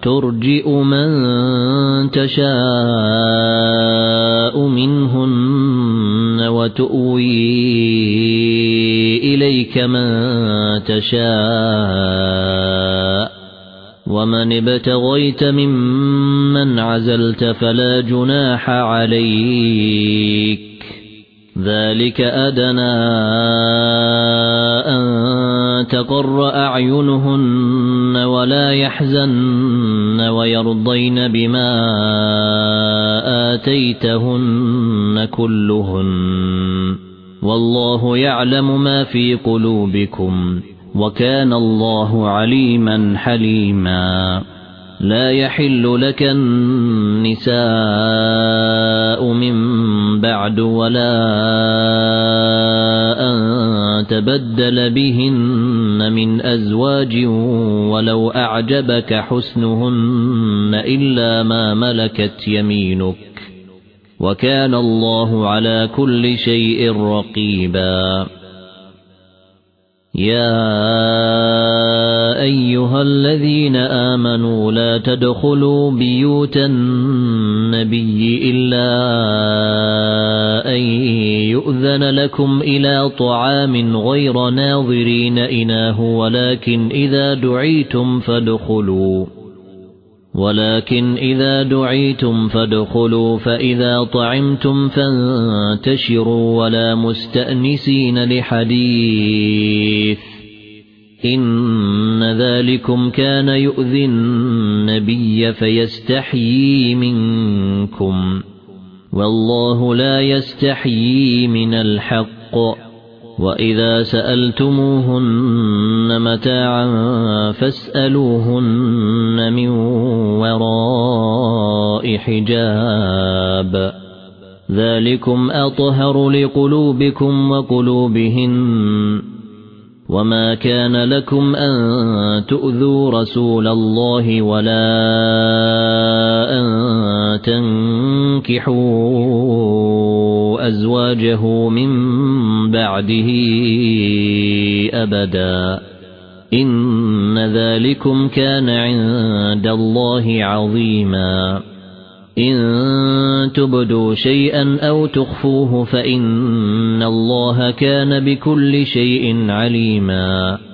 ترجئ من تشاء منهن وتؤوي إليك من تشاء ومن ابتغيت ممن عزلت فلا جناح عليك ذلك أدنى أن تقر أعينهن ولا يحزن ويرضين بما آتيتهن كلهن والله يعلم ما في قلوبكم وكان الله عليما حليما لا يحل لك النساء من بعد ولا أن تبدل بهن من أزواج ولو أعجبك حسنهن إلا ما ملكت يمينك وكان الله على كل شيء رقيبا يا أيها الذين آمنوا لا تدخلوا بيوت النبي إلا أن يؤذن لكم إلى طعام غير ناظرين إناه ولكن إذا دعيتم فادخلوا فإذا طعمتم فانتشروا ولا مستأنسين لحديث إن ذلكم كان يؤذي النبي فيستحيي منكم والله لا يستحيي من الحق وإذا سألتموهن متاعا فاسألوهن من وراء حجاب ذلكم أطهر لقلوبكم وقلوبهن وما كان لكم أن تؤذوا رسول الله ولا أن تنكحوا أزواجه من بعده أبدا إن ذلكم كان عند الله عظيما إن تبدوا شيئا أو تخفوه فإن الله كان بكل شيء عليما